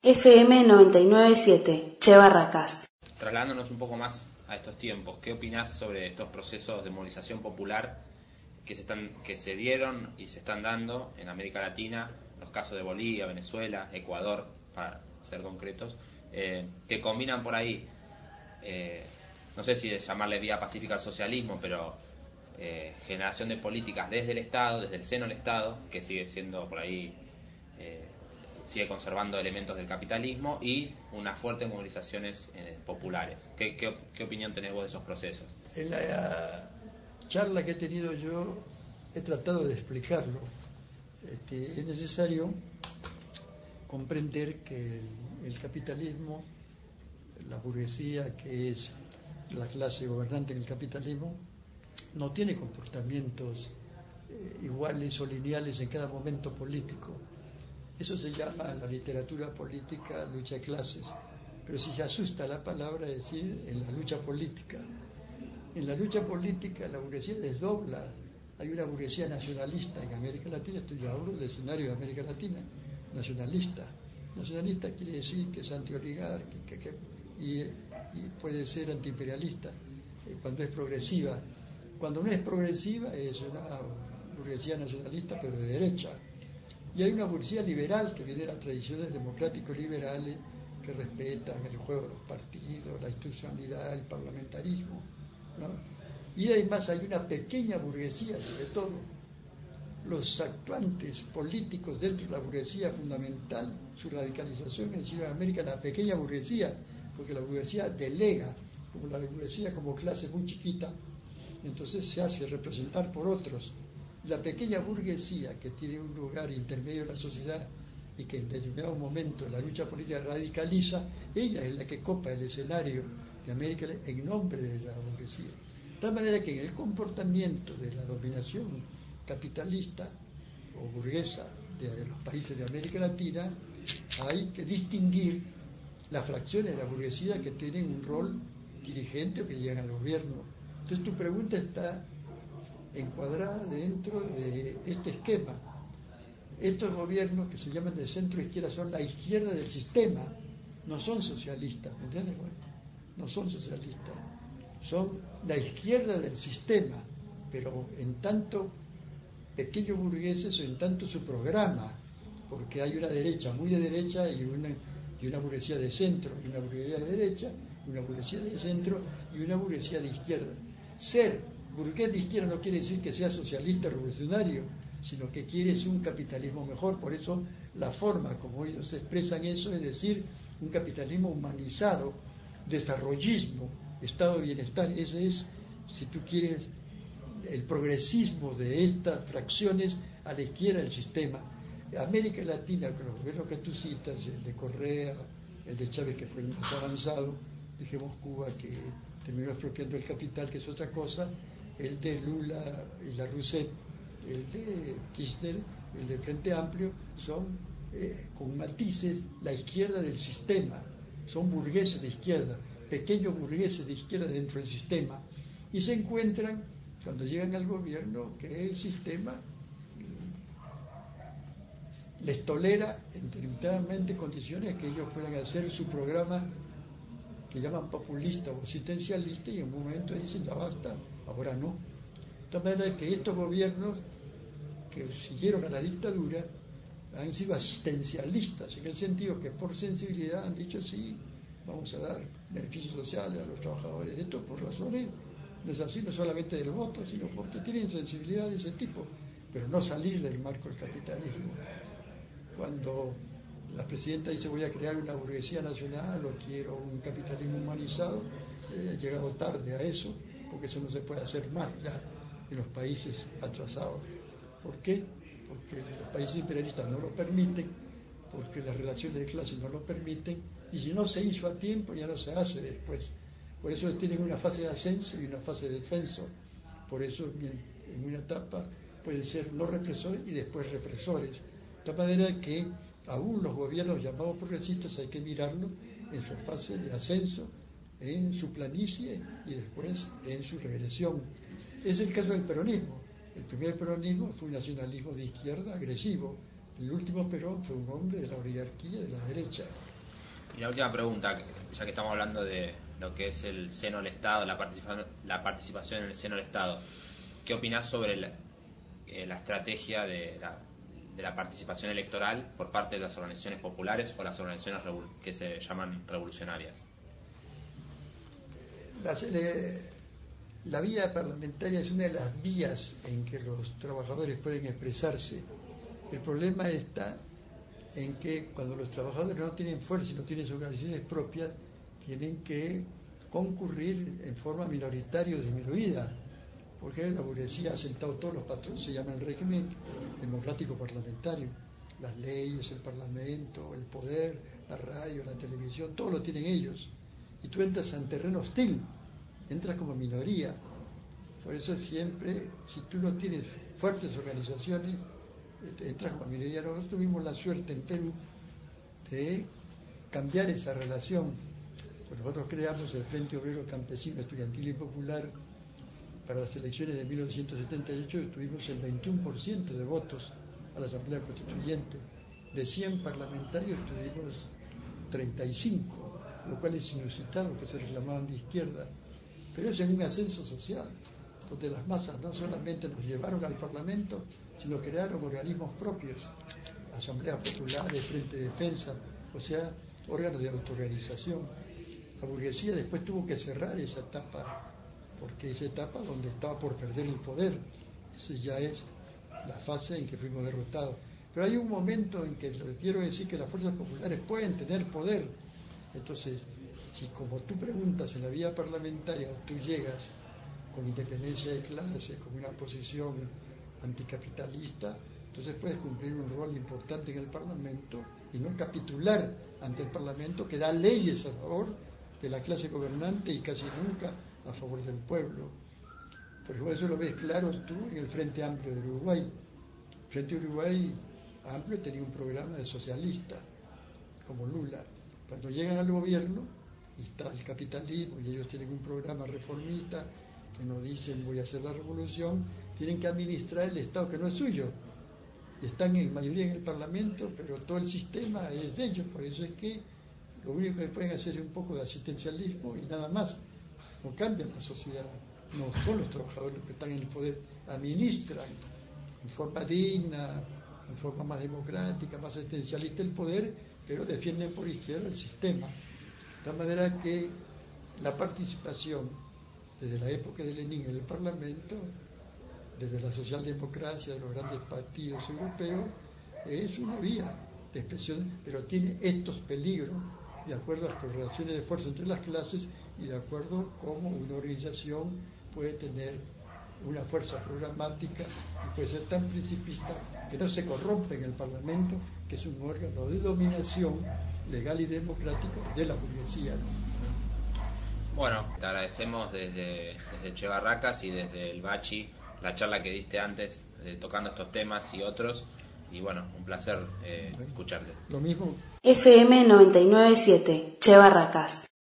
FM 99.7, Che Barracas. Trasladándonos un poco más a estos tiempos, ¿qué opinás sobre estos procesos de movilización popular que se dieron y se están dando en América Latina, los casos de Bolivia, Venezuela, Ecuador, para ser concretos, que combinan por ahí, no sé si llamarle vía pacífica al socialismo, pero generación de políticas desde el Estado, desde el seno del Estado, que sigue siendo por ahí, sigue conservando elementos del capitalismo, y unas fuertes movilizaciones populares? ¿Qué opinión tenés vos de esos procesos? En la charla que he tenido yo he tratado de explicarlo. Es necesario comprender que el capitalismo, la burguesía, que es la clase gobernante del capitalismo, no tiene comportamientos iguales o lineales en cada momento político. Eso se llama en la literatura política lucha de clases, pero si se asusta la palabra decir en la lucha política. En la lucha política la burguesía desdobla. Hay una burguesía nacionalista en América Latina, estoy hablando del escenario de América Latina, nacionalista. Nacionalista quiere decir que es anti-oligárquica y puede ser antiimperialista cuando es progresiva. Cuando no es progresiva es una burguesía nacionalista pero de derecha. Y hay una burguesía liberal que viene de las tradiciones democrático-liberales que respetan el juego de los partidos, la institucionalidad, el parlamentarismo, ¿no? Y además hay una pequeña burguesía, sobre todo los actuantes políticos dentro de la burguesía fundamental, su radicalización en Sudamérica, la pequeña burguesía, porque la burguesía delega, como la burguesía como clase muy chiquita, entonces se hace representar por otros. La pequeña burguesía que tiene un lugar intermedio en la sociedad y que en determinado momento la lucha política radicaliza, ella es la que copa el escenario de América en nombre de la burguesía. De tal manera que en el comportamiento de la dominación capitalista o burguesa de los países de América Latina hay que distinguir las fracciones de la burguesía que tienen un rol dirigente o que llegan al gobierno. Entonces tu pregunta está encuadrada dentro de este esquema. Estos gobiernos que se llaman de centro izquierda son la izquierda del sistema, no son socialistas, ¿me entiendes? Bueno, no son socialistas, son la izquierda del sistema, pero en tanto pequeños burgueses o en tanto su programa, porque hay una derecha muy de derecha y una burguesía de centro, y una burguesía de derecha, una burguesía de centro y una burguesía de izquierda. Ser burgués de izquierda no quiere decir que sea socialista revolucionario, sino que quiere un capitalismo mejor. Por eso la forma como ellos expresan eso es decir, un capitalismo humanizado, desarrollismo, estado de bienestar. Eso es, si tú quieres, el progresismo de estas fracciones a la izquierda del sistema. América Latina, con los gobiernos que tú citas, el de Correa, el de Chávez, que fue el más avanzado, dijimos Cuba, que terminó expropiando el capital, que es otra cosa, el de Lula y la Rousseff, el de Kirchner, el de Frente Amplio, son con matices la izquierda del sistema, son burgueses de izquierda, pequeños burgueses de izquierda dentro del sistema, y se encuentran, cuando llegan al gobierno, que el sistema les tolera intermitidamente condiciones que ellos puedan hacer su programa que llaman populista o asistencialista, y en un momento dicen ya basta, ahora no. De tal manera que estos gobiernos que siguieron a la dictadura han sido asistencialistas, en el sentido que por sensibilidad han dicho sí, vamos a dar beneficios sociales a los trabajadores. Esto por razones, no es así, no solamente del voto, sino porque tienen sensibilidad de ese tipo, pero no salir del marco del capitalismo. Cuando la presidenta dice voy a crear una burguesía nacional o quiero un capitalismo humanizado, ha llegado tarde a eso, porque eso no se puede hacer más ya en los países atrasados. ¿Por qué? Porque los países imperialistas no lo permiten, porque las relaciones de clase no lo permiten, y si no se hizo a tiempo ya no se hace después. Por eso tienen una fase de ascenso y una fase de descenso. Por eso en una etapa pueden ser no represores y después represores. De tal manera que aún los gobiernos llamados progresistas hay que mirarlo en su fase de ascenso, en su planicie y después en su regresión. Es el caso del peronismo. El primer peronismo fue un nacionalismo de izquierda agresivo. El último Perón fue un hombre de la oligarquía de la derecha. Y la última pregunta, ya que estamos hablando de lo que es el seno del Estado, la participación en el seno del Estado, ¿qué opinás sobre la estrategia de la participación electoral por parte de las organizaciones populares o las organizaciones que se llaman revolucionarias? La vía parlamentaria es una de las vías en que los trabajadores pueden expresarse. El problema está en que cuando los trabajadores no tienen fuerza y no tienen sus organizaciones propias, tienen que concurrir en forma minoritaria o disminuida, porque la burguesía ha sentado todos los patrones, se llama el régimen democrático parlamentario, las leyes, el parlamento, el poder, la radio, la televisión, todo lo tienen ellos, y tú entras en terreno hostil, entras como minoría. Por eso siempre, si tú no tienes fuertes organizaciones, entras como minoría. Nosotros tuvimos la suerte en Perú de cambiar esa relación. Pues nosotros creamos el Frente Obrero Campesino Estudiantil y Popular para las elecciones de 1978, y tuvimos el 21% de votos a la Asamblea Constituyente. De 100 parlamentarios tuvimos 35, lo cual es inusitado, que se reclamaban de izquierda. Pero es en un ascenso social, donde las masas no solamente nos llevaron al Parlamento, sino crearon organismos propios, asambleas populares, Frente de Defensa, o sea, órganos de autoorganización. La burguesía después tuvo que cerrar esa etapa, porque esa etapa donde estaba por perder el poder, esa ya es la fase en que fuimos derrotados. Pero hay un momento en que quiero decir que las fuerzas populares pueden tener poder. Entonces, si como tú preguntas en la vía parlamentaria, tú llegas con independencia de clase, con una posición anticapitalista, entonces puedes cumplir un rol importante en el Parlamento y no capitular ante el Parlamento, que da leyes a favor de la clase gobernante y casi nunca a favor del pueblo. Por ejemplo, eso lo ves claro tú en el Frente Amplio de Uruguay. El Frente Uruguay Amplio tenía un programa de socialista, como Lula. Cuando llegan al gobierno, y está el capitalismo, y ellos tienen un programa reformista, que no dicen voy a hacer la revolución, tienen que administrar el Estado que no es suyo. Y están en mayoría en el Parlamento, pero todo el sistema es de ellos. Por eso es que lo único que pueden hacer es un poco de asistencialismo y nada más. No cambian la sociedad, no son los trabajadores los que están en el poder, administran en forma digna, en forma más democrática, más asistencialista el poder, pero defienden por izquierda el sistema. De tal manera que la participación desde la época de Lenin en el Parlamento, desde la socialdemocracia de los grandes partidos europeos, es una vía de expresión, pero tiene estos peligros de acuerdo a las correlaciones de fuerza entre las clases y de acuerdo a cómo una organización puede tener una fuerza programática y puede ser tan principista que no se corrompe en el Parlamento, que es un órgano de dominación legal y democrático de la burguesía. Bueno, te agradecemos desde Che Barracas y desde el Bachi la charla que diste antes, tocando estos temas y otros, y bueno, un placer escucharte. Lo mismo. FM 997, Che Barracas.